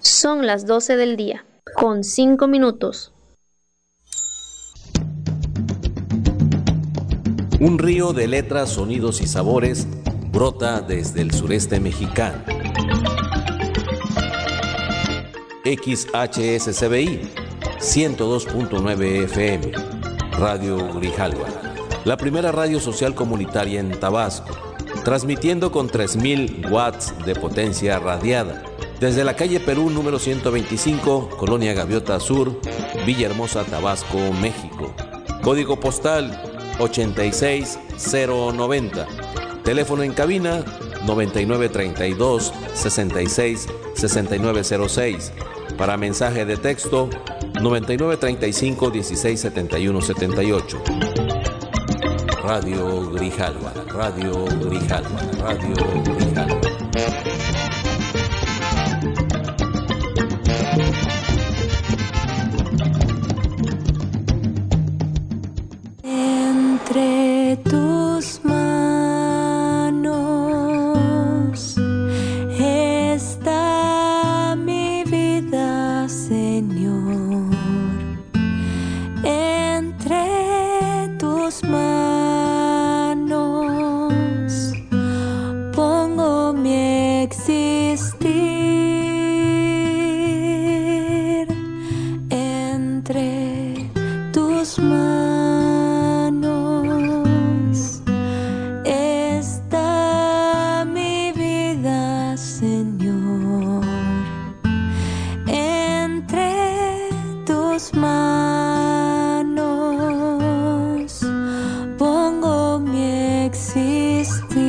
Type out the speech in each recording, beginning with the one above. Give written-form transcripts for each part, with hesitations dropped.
Son las 12 del día, con 5 minutos. Un río de letras, sonidos y sabores brota desde el sureste mexicano. XHSCBI 102.9 FM, Radio Grijalva, la primera radio social comunitaria en Tabasco, transmitiendo con 3.000 watts de potencia radiada, desde la calle Perú número 125, Colonia Gaviota Sur, Villahermosa, Tabasco, México. Código postal 86090. Teléfono en cabina 9932 66 6906. Para mensaje de texto 9935 16 71 78. Radio Grijalva, Radio Grijalva, Radio Grijalva. Entre tus manos está mi vida, Señor. Entre tus manos pongo mi existir. Entre tus manos pongo mi existir.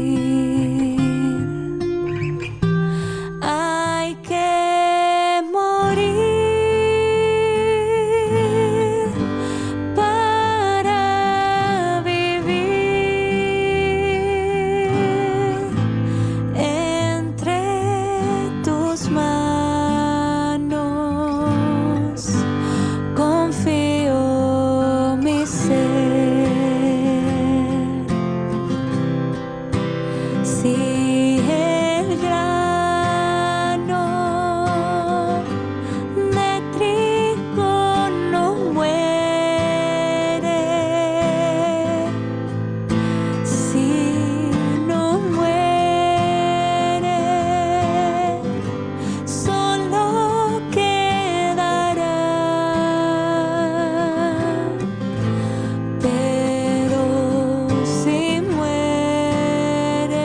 Hay que morir para vivir. Entre tus manos confío mi ser. Si el grano de trigo no muere, si no muere, solo quedará. Pero si muere,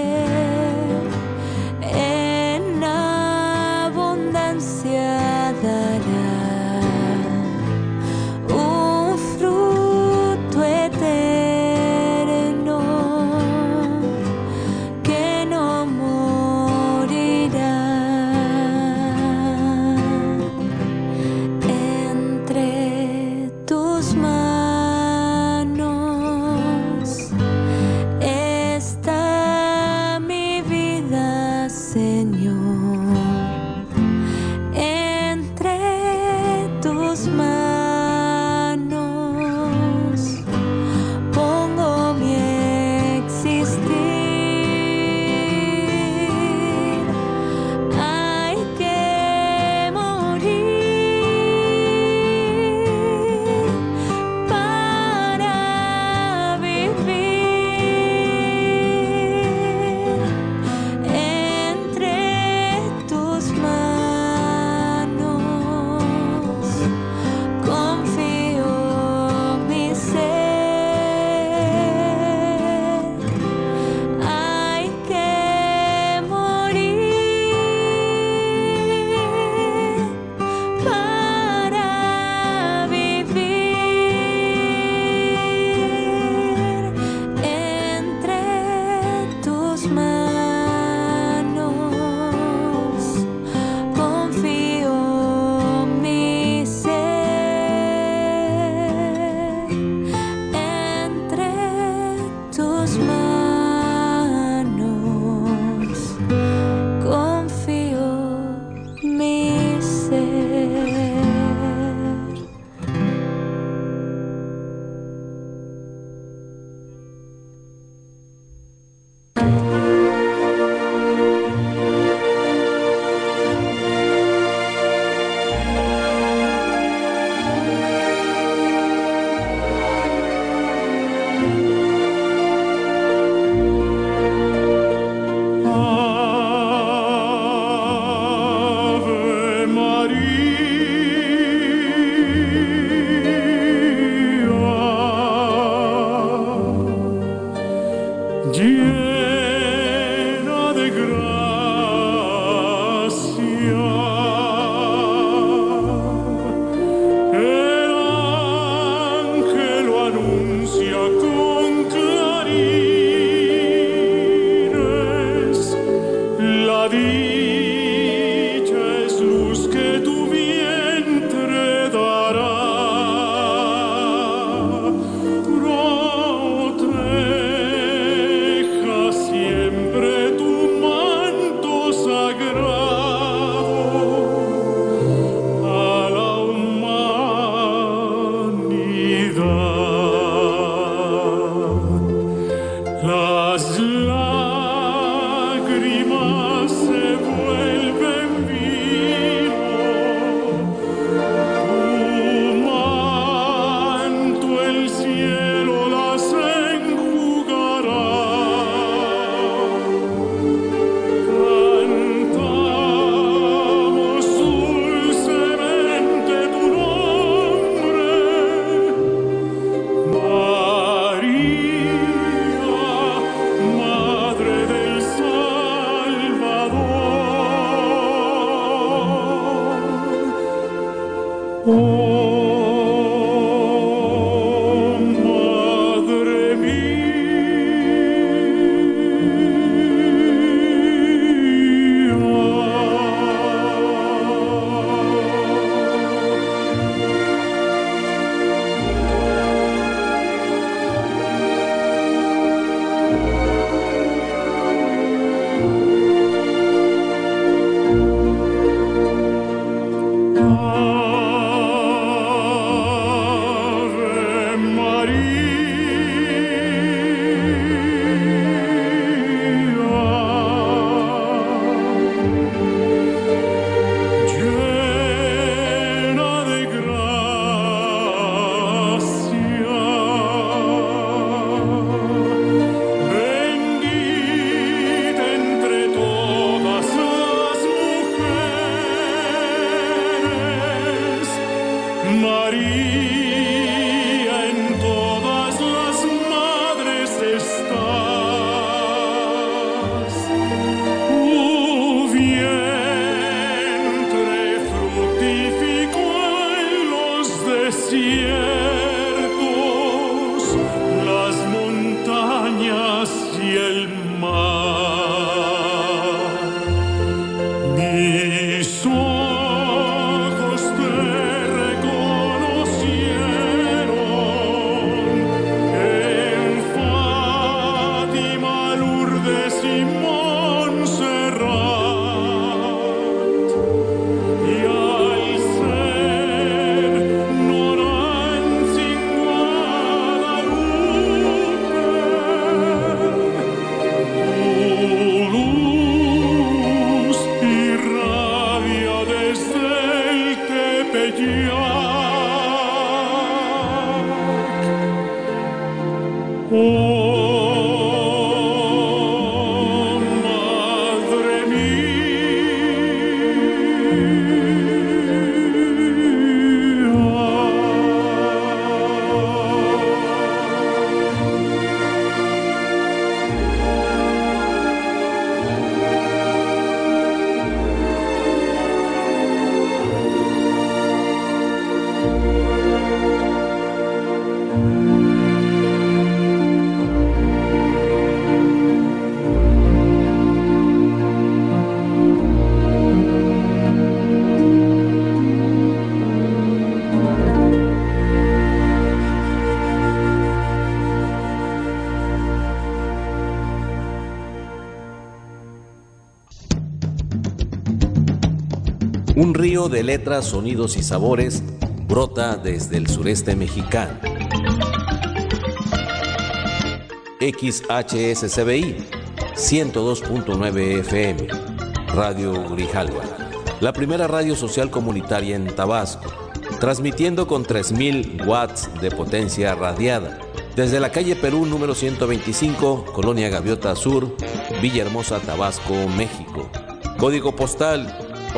en abundancia dará un fruto eterno que no morirá. Entre tus manos está mi vida, Señor. Entre tus manos pongo mi existir. Hay que morir para vivir. Entre Un río de letras, sonidos y sabores brota desde el sureste mexicano. XHSCBI 102.9 FM, Radio Grijalva, la primera radio social comunitaria en Tabasco, transmitiendo con 3.000 watts de potencia radiada, desde la calle Perú número 125, Colonia Gaviota Sur, Villahermosa, Tabasco, México. Código postal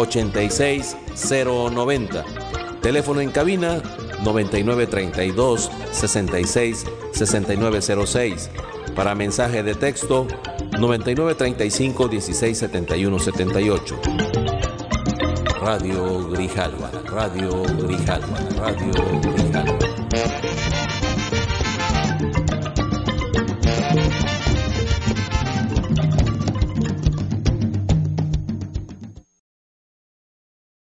86090. Teléfono en cabina 9932 66 6906. Para mensaje de texto 9935 16 71 78. Radio Grijalva, Radio Grijalva, Radio Grijalva.